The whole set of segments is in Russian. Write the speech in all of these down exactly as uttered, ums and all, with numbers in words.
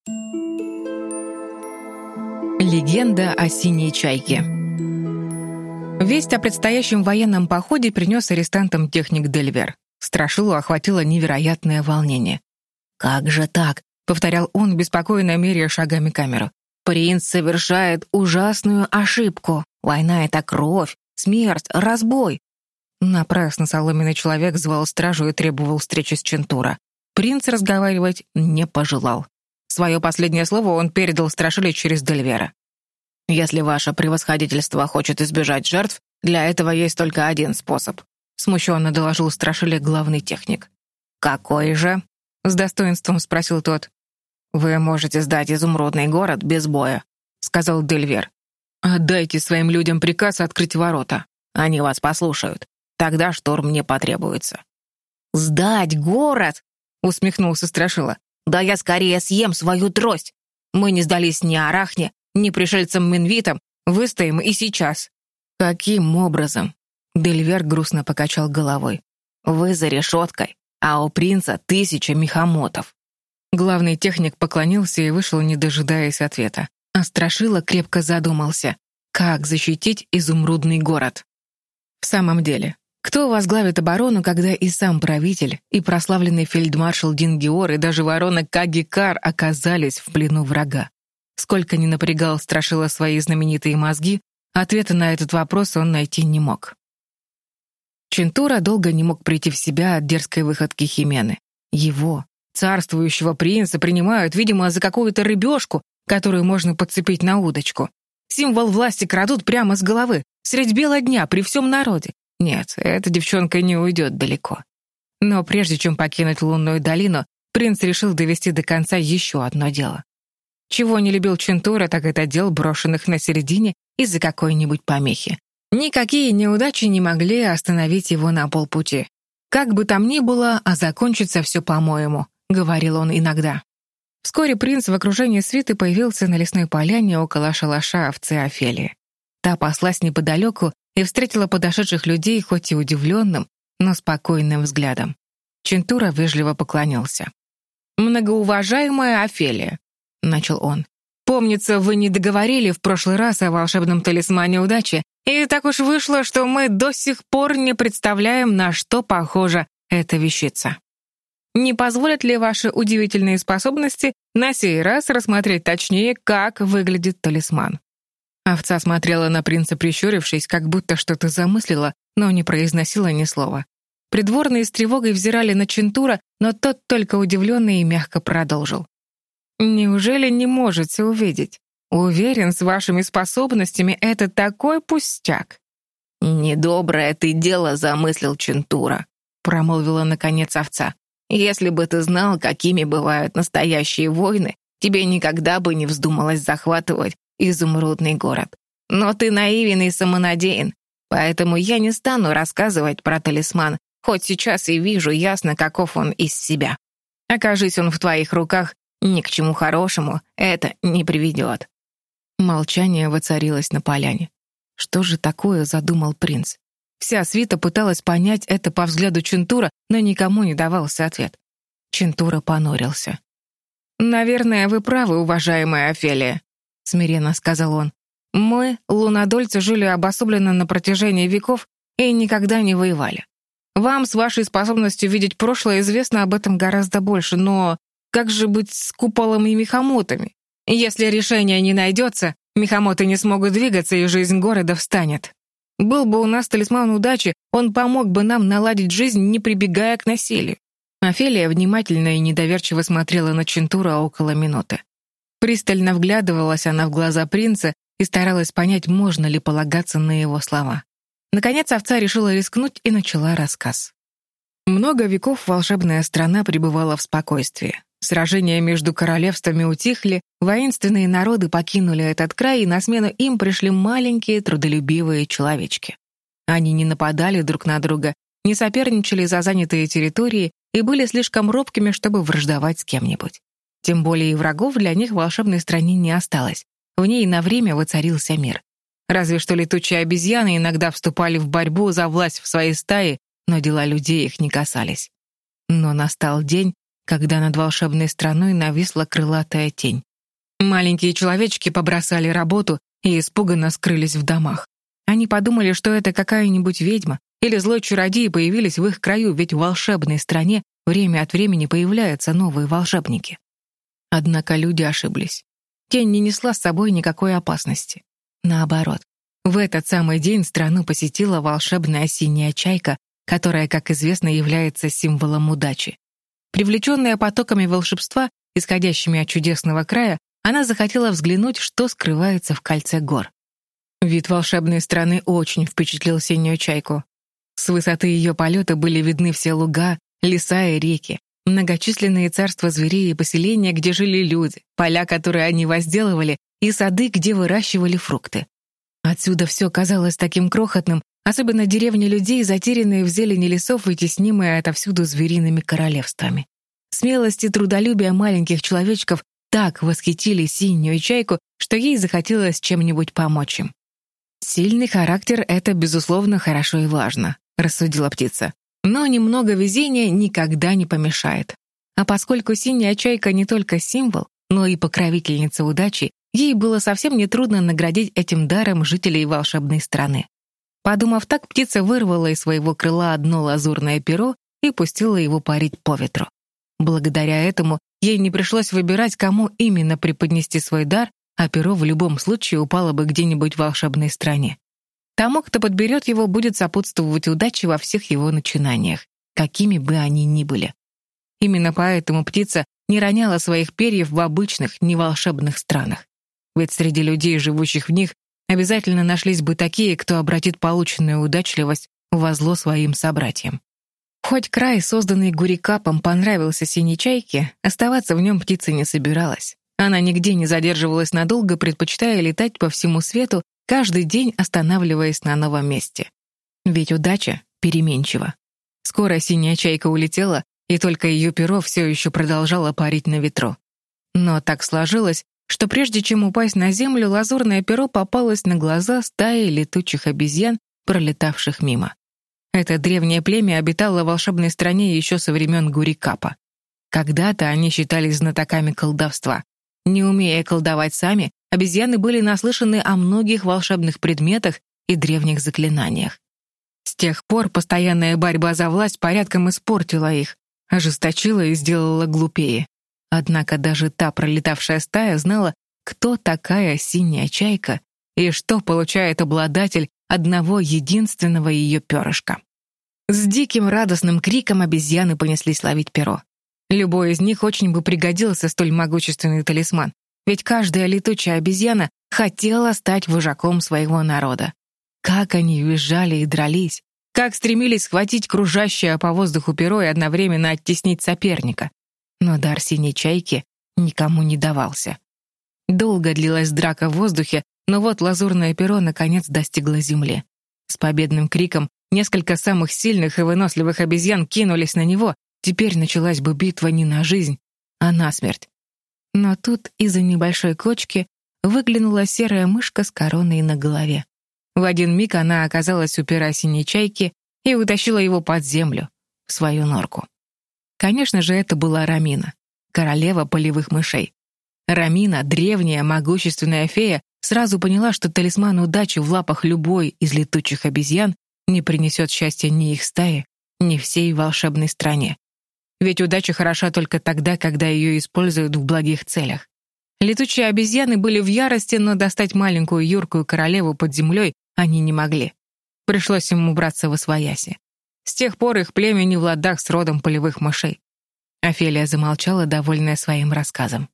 Легенда о синей чайке. Весть о предстоящем военном походе принес арестантам техник Дельвер. Страшилу охватило невероятное волнение. «Как же так?» — повторял он, беспокойно меряя шагами камеру. «Принц совершает ужасную ошибку. Война — это кровь, смерть, разбой». Напрасно соломенный человек звал стражу и требовал встречи с Чентура. Принц разговаривать не пожелал. Свое последнее слово он передал Страшиле через Дельвера. «Если ваше превосходительство хочет избежать жертв, для этого есть только один способ», — смущенно доложил Страшиле главный техник. «Какой же?» — с достоинством спросил тот. «Вы можете сдать изумрудный город без боя», — сказал Дельвер. «Отдайте своим людям приказ открыть ворота. Они вас послушают. Тогда штурм не потребуется». «Сдать город?» — усмехнулся Страшила. «Да я скорее съем свою трость. Мы не сдались ни Арахне, ни пришельцам-минвитам. Выстоим и сейчас». «Каким образом?» — Дельвер грустно покачал головой. «Вы за решеткой, а у принца тысяча мехамотов». Главный техник поклонился и вышел, не дожидаясь ответа. А Страшила крепко задумался, как защитить изумрудный город. В самом деле, кто возглавит оборону, когда и сам правитель, и прославленный фельдмаршал Дингиор, и даже ворона Кагикар оказались в плену врага? Сколько ни напрягал Страшила свои знаменитые мозги, ответа на этот вопрос он найти не мог. Чентура долго не мог прийти в себя от дерзкой выходки Химены. Его, царствующего принца, принимают, видимо, за какую-то рыбешку, которую можно подцепить на удочку. Символ власти крадут прямо с головы, средь бела дня, при всем народе. Нет, эта девчонка не уйдет далеко. Но прежде чем покинуть лунную долину, принц решил довести до конца еще одно дело. Чего не любил Чентура, так это дел, брошенных на середине из-за какой-нибудь помехи. Никакие неудачи не могли остановить его на полпути. «Как бы там ни было, а закончится все по-моему», — говорил он иногда. Вскоре принц в окружении свиты появился на лесной поляне около шалаша овцы Офелии. Та паслась неподалеку и встретила подошедших людей хоть и удивленным, но спокойным взглядом. Чентура вежливо поклонился. «Многоуважаемая Офелия», — начал он, — «помнится, вы не договорили в прошлый раз о волшебном талисмане удачи, и так уж вышло, что мы до сих пор не представляем, на что похожа эта вещица. Не позволят ли ваши удивительные способности на сей раз рассмотреть точнее, как выглядит талисман?» Овца смотрела на принца, прищурившись, как будто что-то замыслила, но не произносила ни слова. Придворные с тревогой взирали на Чентура, но тот только удивленный и мягко продолжил. «Неужели не можете увидеть? Уверен, с вашими способностями это такой пустяк». «Недоброе ты дело замыслил, Чентура», — промолвила наконец овца. «Если бы ты знал, какими бывают настоящие войны, тебе никогда бы не вздумалось захватывать изумрудный город. Но ты наивен и самонадеян, поэтому я не стану рассказывать про талисман, хоть сейчас и вижу ясно, каков он из себя. Окажись он в твоих руках, ни к чему хорошему это не приведет». Молчание воцарилось на поляне. Что же такое задумал принц? Вся свита пыталась понять это по взгляду Чентура, но никому не давался ответ. Чентура понурился. «Наверное, вы правы, уважаемая Офелия», — смиренно сказал он. «Мы, лунодольцы, жили обособленно на протяжении веков и никогда не воевали. Вам с вашей способностью видеть прошлое известно об этом гораздо больше, но как же быть с куполом и мехамотами? Если решение не найдется, мехамоты не смогут двигаться, и жизнь города встанет. Был бы у нас талисман удачи, он помог бы нам наладить жизнь, не прибегая к насилию». Офелия внимательно и недоверчиво смотрела на Чентура около минуты. Пристально вглядывалась она в глаза принца и старалась понять, можно ли полагаться на его слова. Наконец овца решила рискнуть и начала рассказ. Много веков волшебная страна пребывала в спокойствии. Сражения между королевствами утихли, воинственные народы покинули этот край, и на смену им пришли маленькие трудолюбивые человечки. Они не нападали друг на друга, не соперничали за занятые территории и были слишком робкими, чтобы враждовать с кем-нибудь. Тем более и врагов для них в волшебной стране не осталось. В ней на время воцарился мир. Разве что летучие обезьяны иногда вступали в борьбу за власть в своей стае, но дела людей их не касались. Но настал день, когда над волшебной страной нависла крылатая тень. Маленькие человечки побросали работу и испуганно скрылись в домах. Они подумали, что это какая-нибудь ведьма или злой чародей появились в их краю, ведь в волшебной стране время от времени появляются новые волшебники. Однако люди ошиблись. Тень не несла с собой никакой опасности. Наоборот, в этот самый день страну посетила волшебная синяя чайка, которая, как известно, является символом удачи. Привлеченная потоками волшебства, исходящими от чудесного края, она захотела взглянуть, что скрывается в кольце гор. Вид волшебной страны очень впечатлил синюю чайку. С высоты ее полета были видны все луга, леса и реки, многочисленные царства зверей и поселения, где жили люди, поля, которые они возделывали, и сады, где выращивали фрукты. Отсюда все казалось таким крохотным, особенно деревни людей, затерянные в зелени лесов и теснимые отовсюду звериными королевствами. Смелость и трудолюбие маленьких человечков так восхитили синюю чайку, что ей захотелось чем-нибудь помочь им. «Сильный характер — это, безусловно, хорошо и важно», — рассудила птица. «Но немного везения никогда не помешает. А поскольку синяя чайка не только символ, но и покровительница удачи, ей было совсем нетрудно наградить этим даром жителей волшебной страны». Подумав так, птица вырвала из своего крыла одно лазурное перо и пустила его парить по ветру. Благодаря этому ей не пришлось выбирать, кому именно преподнести свой дар, а перо в любом случае упало бы где-нибудь в волшебной стране. Тому, кто подберет его, будет сопутствовать удача во всех его начинаниях, какими бы они ни были. Именно поэтому птица не роняла своих перьев в обычных, неволшебных странах. Ведь среди людей, живущих в них, обязательно нашлись бы такие, кто обратит полученную удачливость во зло своим собратьям. Хоть край, созданный Гурикапом, понравился синей чайке, оставаться в нем птица не собиралась. Она нигде не задерживалась надолго, предпочитая летать по всему свету, каждый день останавливаясь на новом месте. Ведь удача переменчива. Скоро синяя чайка улетела, и только ее перо все еще продолжало парить на ветру. Но так сложилось, что прежде чем упасть на землю, лазурное перо попалось на глаза стаи летучих обезьян, пролетавших мимо. Это древнее племя обитало в волшебной стране еще со времен Гурикапа. Когда-то они считались знатоками колдовства. Не умея колдовать сами, обезьяны были наслышаны о многих волшебных предметах и древних заклинаниях. С тех пор постоянная борьба за власть порядком испортила их, ожесточила и сделала глупее. Однако даже та пролетавшая стая знала, кто такая синяя чайка и что получает обладатель одного единственного ее перышка. С диким радостным криком обезьяны понеслись ловить перо. Любой из них очень бы пригодился столь могущественный талисман, ведь каждая летучая обезьяна хотела стать вожаком своего народа. Как они визжали и дрались, как стремились схватить кружащее по воздуху перо и одновременно оттеснить соперника. Но дар синей чайки никому не давался. Долго длилась драка в воздухе, но вот лазурное перо наконец достигло земли. С победным криком несколько самых сильных и выносливых обезьян кинулись на него. Теперь началась бы битва не на жизнь, а на смерть. Но тут из-за небольшой кочки выглянула серая мышка с короной на голове. В один миг она оказалась у пера синей чайки и утащила его под землю, в свою норку. Конечно же, это была Рамина, королева полевых мышей. Рамина, древняя, могущественная фея, сразу поняла, что талисман удачи в лапах любой из летучих обезьян не принесет счастья ни их стае, ни всей волшебной стране. Ведь удача хороша только тогда, когда ее используют в благих целях. Летучие обезьяны были в ярости, но достать маленькую юркую королеву под землей они не могли. Пришлось им убраться восвояси. С тех пор их племя не в ладах с родом полевых мышей. Офелия замолчала, довольная своим рассказом.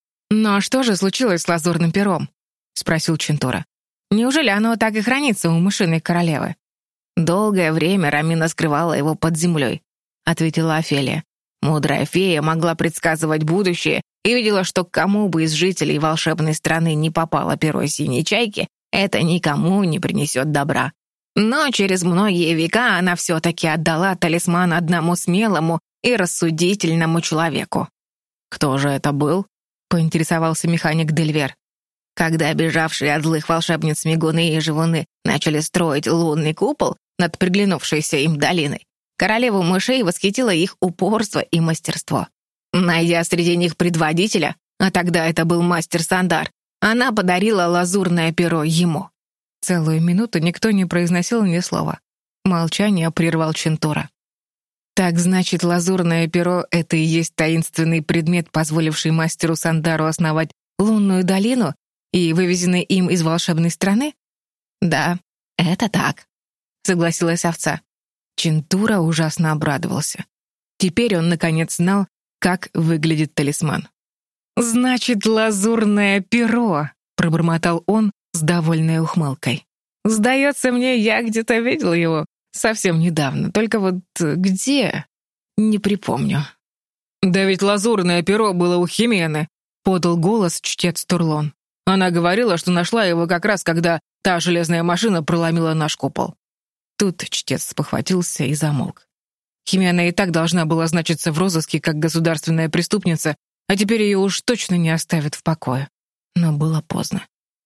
«Но что же случилось с лазурным пером?» — спросил Чинтура. «Неужели оно так и хранится у мышиной королевы?» «Долгое время Рамина скрывала его под землей», — ответила Офелия. «Мудрая фея могла предсказывать будущее и видела, что к кому бы из жителей волшебной страны не попало перо синей чайки, это никому не принесет добра. Но через многие века она все-таки отдала талисман одному смелому и рассудительному человеку». «Кто же это был?» — поинтересовался механик Дельвер. Когда бежавшие от злых волшебниц Мигуны и Живуны начали строить лунный купол над приглянувшейся им долиной, королеву мышей восхитило их упорство и мастерство. Найдя среди них предводителя, а тогда это был мастер Сандар, она подарила лазурное перо ему. Целую минуту никто не произносил ни слова. Молчание прервал Чентура. «Так значит, лазурное перо — это и есть таинственный предмет, позволивший мастеру Сандару основать лунную долину и вывезенный им из волшебной страны?» «Да, это так», — согласилась овца. Чентура ужасно обрадовался. Теперь он, наконец, знал, как выглядит талисман. «Значит, лазурное перо», — пробормотал он с довольной ухмылкой. «Сдается мне, я где-то видел его совсем недавно, только вот где? Не припомню». «Да ведь лазурное перо было у Химены», — подал голос чтец Турлон. «Она говорила, что нашла его как раз, когда та железная машина проломила наш купол». Тут чтец спохватился и замолк. Химена и так должна была значиться в розыске как государственная преступница, а теперь ее уж точно не оставят в покое. Но было поздно.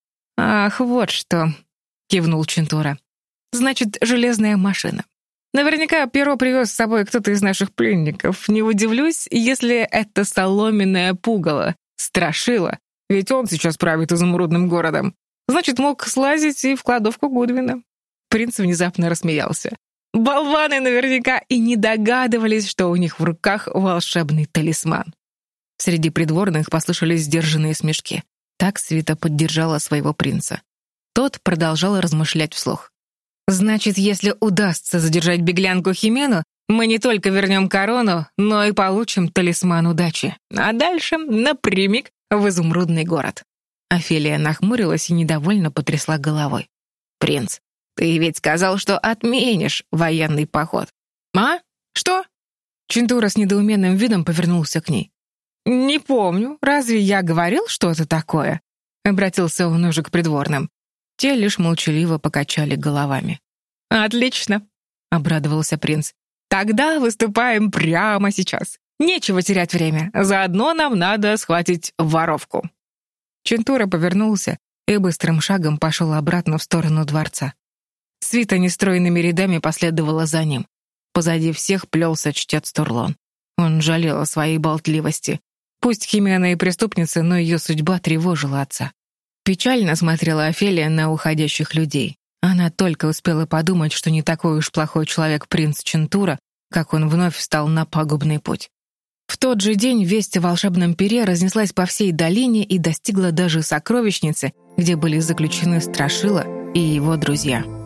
«Ах, вот что», — кивнул Чентура. «Значит, железная машина. Наверняка перо привез с собой кто-то из наших пленников. Не удивлюсь, если это соломенное пугало, страшило, ведь он сейчас правит изумрудным городом. Значит, мог слазить и в кладовку Гудвина». Принц внезапно рассмеялся. Болваны наверняка и не догадывались, что у них в руках волшебный талисман. Среди придворных послышались сдержанные смешки. Так свита поддержала своего принца. Тот продолжал размышлять вслух. «Значит, если удастся задержать беглянку Химену, мы не только вернем корону, но и получим талисман удачи. А дальше напрямик в изумрудный город». Офелия нахмурилась и недовольно потрясла головой. «Принц, ты ведь сказал, что отменишь военный поход». «А? Что?» Чентура с недоуменным видом повернулся к ней. «Не помню. Разве я говорил что-то такое?» Обратился он уже к придворным. Те лишь молчаливо покачали головами. «Отлично», — обрадовался принц. «Тогда выступаем прямо сейчас. Нечего терять время. Заодно нам надо схватить воровку». Чентура повернулся и быстрым шагом пошел обратно в сторону дворца. Свита нестройными рядами последовала за ним. Позади всех плелся чтец Турлон. Он жалел о своей болтливости. Пусть Химена и преступница, но ее судьба тревожила отца. Печально смотрела Офелия на уходящих людей. Она только успела подумать, что не такой уж плохой человек принц Чентура, как он вновь встал на пагубный путь. В тот же день весть о волшебном пере разнеслась по всей долине и достигла даже сокровищницы, где были заключены Страшила и его друзья.